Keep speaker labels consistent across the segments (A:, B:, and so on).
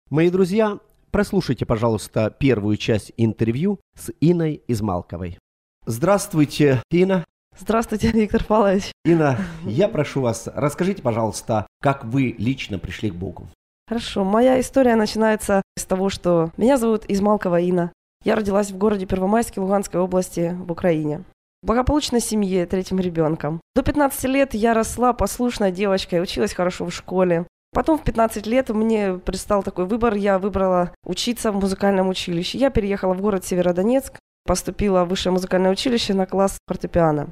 A: Мои друзья, прослушайте, пожалуйста, первую часть интервью с Инной Измалковой. Здравствуйте, Инна.
B: Здравствуйте, Виктор Павлович.
A: Инна, я прошу вас, расскажите, пожалуйста, как вы лично пришли к Богу.
B: Хорошо, моя история начинается с того, что меня зовут Измалкова Инна. Я родилась в городе Первомайске Луганской области в Украине. В благополучной семье, третьим ребенком. До 15 лет я росла послушной девочкой, училась хорошо в школе. Потом в 15 лет мне предстал такой выбор, я выбрала учиться в музыкальном училище. Я переехала в город Северодонецк, поступила в высшее музыкальное училище на класс фортепиано.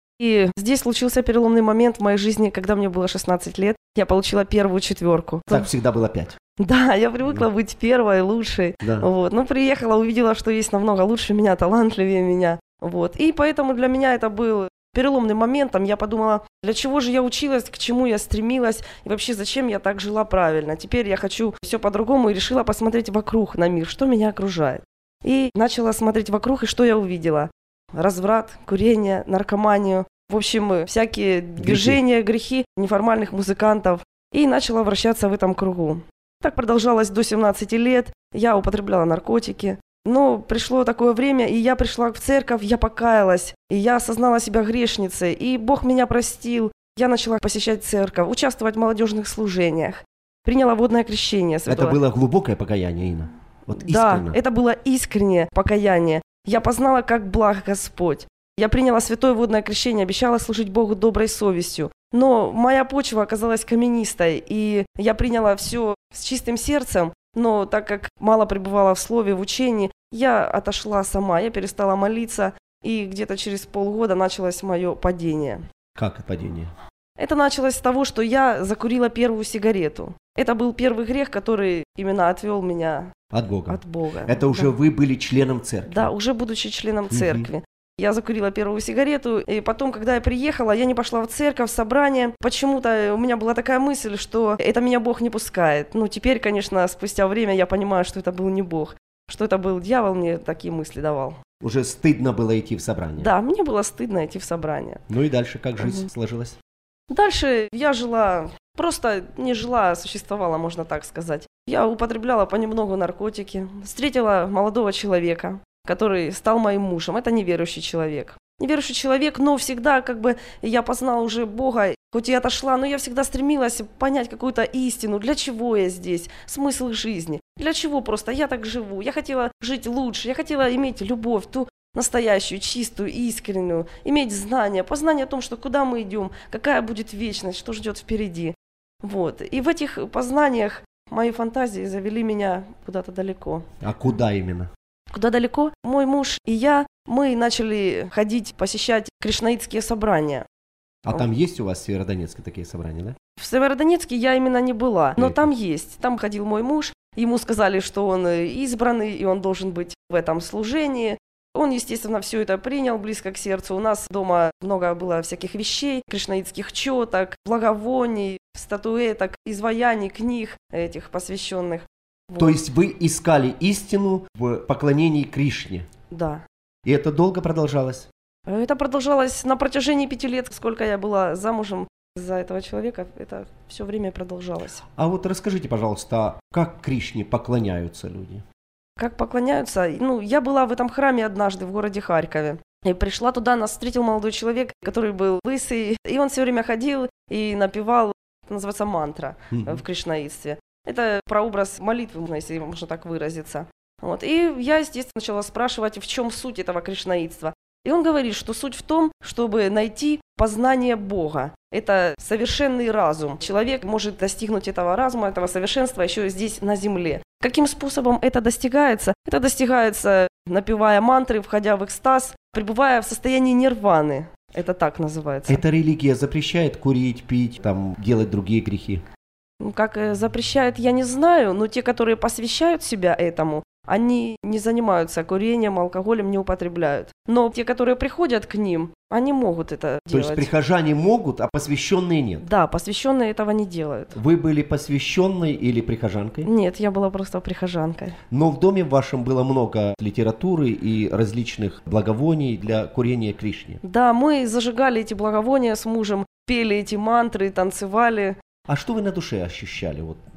B: И здесь случился переломный момент в моей жизни, когда мне было 16 лет, я получила первую четверку.
A: Так всегда было 5.
B: Да, я привыкла быть первой, лучшей.
A: Да.
B: Вот. Но приехала, увидела, что есть намного лучше меня, талантливее меня. Вот. И поэтому для меня это был переломным моментом. Я подумала, для чего же я училась, к чему я стремилась, и вообще зачем я так жила правильно. Теперь я хочу все по-другому и решила посмотреть вокруг на мир, что меня окружает. И начала смотреть вокруг, и что я увидела? Разврат, курение, наркоманию, в общем, всякие движения, грехи неформальных музыкантов. И начала вращаться в этом кругу. Так продолжалось до 17 лет, я употребляла наркотики. Но пришло такое время, и я пришла в церковь, я покаялась, и я осознала себя грешницей, и Бог меня простил. Я начала посещать церковь, участвовать в молодежных служениях, приняла водное крещение святое.
A: Это было глубокое покаяние, Инна? Вот искренне?
B: Да, это было искреннее покаяние. Я познала, как благ Господь. Я приняла святое водное крещение, обещала служить Богу доброй совестью. Но моя почва оказалась каменистой, и я приняла все с чистым сердцем, но так как мало пребывала в слове, в учении, я отошла сама, я перестала молиться, и где-то через полгода началось мое падение.
A: Как падение?
B: Это началось с того, что я закурила первую сигарету. Это был первый грех, который именно отвел меня
A: от Бога.
B: От Бога.
A: Это уже вы были членом церкви?
B: Да, уже будучи членом церкви. Я закурила первую сигарету, и потом, когда я приехала, я не пошла в церковь, в собрание. Почему-то у меня была такая мысль, что это меня Бог не пускает. Ну, теперь, конечно, спустя время я понимаю, что это был не Бог, что это был дьявол, мне такие мысли давал.
A: Уже стыдно было идти в собрание?
B: Да, мне было стыдно идти в собрание.
A: Ну и дальше как жизнь сложилась?
B: Дальше я жила, просто не жила, а существовала, можно так сказать. Я употребляла понемногу наркотики, встретила молодого человека, который стал моим мужем. Это неверующий человек. Неверующий человек, но всегда я познала уже Бога, хоть и отошла, но я всегда стремилась понять какую-то истину, для чего я здесь, смысл жизни, для чего просто я так живу. Я хотела жить лучше, я хотела иметь любовь, ту настоящую, чистую, искреннюю, иметь знания, познание о том, что куда мы идем, какая будет вечность, что ждет впереди. Вот. И в этих познаниях мои фантазии завели меня куда-то далеко.
A: А куда именно?
B: Куда далеко? Мой муж и я, мы начали ходить, посещать кришнаитские собрания.
A: А там есть у вас в Северодонецке такие собрания, да?
B: В Северодонецке я именно не была, но там есть. Там ходил мой муж, ему сказали, что он избранный, и он должен быть в этом служении. Он, естественно, все это принял близко к сердцу. У нас дома много было всяких вещей, кришнаитских четок, благовоний, статуэток, изваяний, книг этих посвященных. Вот.
A: То есть вы искали истину в поклонении Кришне?
B: Да.
A: И это долго продолжалось?
B: Это продолжалось на протяжении 5 лет, сколько я была замужем за этого человека, это все время продолжалось.
A: А вот расскажите, пожалуйста, как Кришне поклоняются люди?
B: Как поклоняются? Я была в этом храме однажды в городе Харькове. И пришла туда, нас встретил молодой человек, который был лысый, и он все время ходил и напевал, это называется мантра в кришнаитстве. Это прообраз молитвы, если можно так выразиться. Вот. И я, естественно, начала спрашивать, в чем суть этого кришнаитства. И он говорит, что суть в том, чтобы найти познание Бога. Это совершенный разум. Человек может достигнуть этого разума, этого совершенства еще здесь, на земле. Каким способом это достигается? Это достигается, напевая мантры, входя в экстаз, пребывая в состоянии нирваны. Это так называется.
A: Эта религия запрещает курить, пить, делать другие грехи?
B: Как запрещает, я не знаю, но те, которые посвящают себя этому, они не занимаются курением, алкоголем, не употребляют. Но те, которые приходят к ним, они могут это делать.
A: То есть прихожане могут, а посвященные нет?
B: Да, посвященные этого не делают.
A: Вы были посвященной или прихожанкой?
B: Нет, я была просто прихожанкой.
A: Но в доме вашем было много литературы и различных благовоний для курения Кришне?
B: Да, мы зажигали эти благовония с мужем, пели эти мантры, танцевали.
A: А что вы на душе ощущали?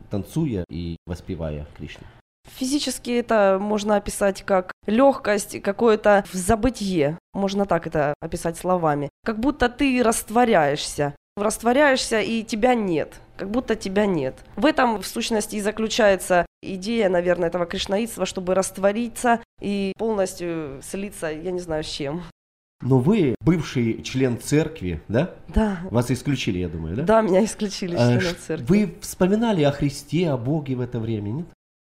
A: танцуя и воспевая Кришну?
B: Физически это можно описать как легкость, какое-то забытье, можно так это описать словами. Как будто ты растворяешься, и тебя нет, как будто тебя нет. В этом, в сущности, и заключается идея, наверное, этого кришнаитства, чтобы раствориться и полностью слиться, я не знаю, с чем.
A: Но вы бывший член церкви, да?
B: Да.
A: Вас исключили, я думаю, да?
B: Да, меня исключили из члена церкви.
A: Вы вспоминали о Христе, о Боге в это время, нет?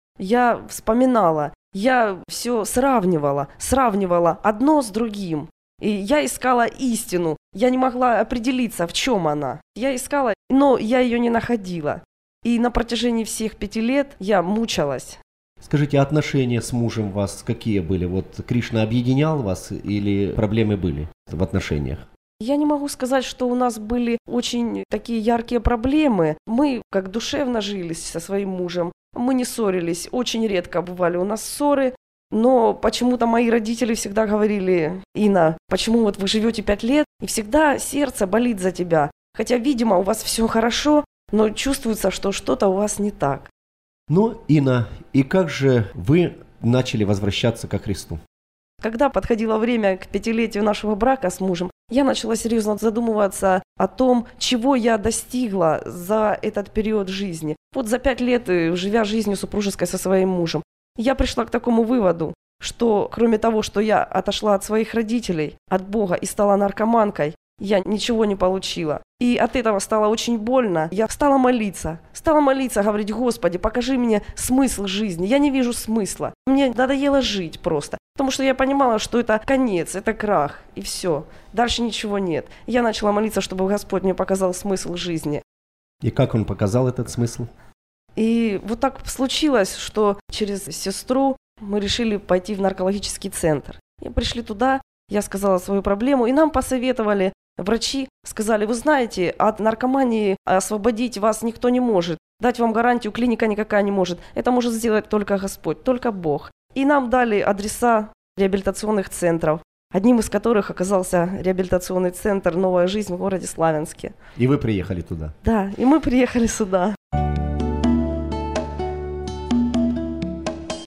B: Я вспоминала, я все сравнивала одно с другим. И я искала истину, я не могла определиться, в чем она. Я искала, но я ее не находила. И на протяжении всех 5 лет я мучилась.
A: Скажите, а отношения с мужем у вас какие были? Вот Кришна объединял вас или проблемы были в отношениях?
B: Я не могу сказать, что у нас были очень такие яркие проблемы. Мы как душевно жили со своим мужем. Мы не ссорились, очень редко бывали у нас ссоры. Но почему-то мои родители всегда говорили: Инна, почему вот вы живете 5 лет, и всегда сердце болит за тебя. Хотя, видимо, у вас все хорошо, но чувствуется, что что-то у вас не так.
A: Ну, Инна, и как же вы начали возвращаться ко Христу?
B: Когда подходило время к 5-летию нашего брака с мужем, я начала серьезно задумываться о том, чего я достигла за этот период жизни. Вот за 5 лет, живя жизнью супружеской со своим мужем, я пришла к такому выводу, что кроме того, что я отошла от своих родителей, от Бога и стала наркоманкой, я ничего не получила. И от этого стало очень больно. Я стала молиться, говорить: Господи, покажи мне смысл жизни. Я не вижу смысла. Мне надоело жить просто. Потому что я понимала, что это конец, это крах, и все. Дальше ничего нет. Я начала молиться, чтобы Господь мне показал смысл жизни.
A: И как Он показал этот смысл?
B: И вот так случилось, что через сестру мы решили пойти в наркологический центр. И пришли туда, я сказала свою проблему, и нам посоветовали, врачи сказали: вы знаете, от наркомании освободить вас никто не может, дать вам гарантию клиника никакая не может. Это может сделать только Господь, только Бог. И нам дали адреса реабилитационных центров, одним из которых оказался реабилитационный центр «Новая жизнь» в городе Славянске.
A: И вы приехали туда?
B: Да, и мы приехали сюда.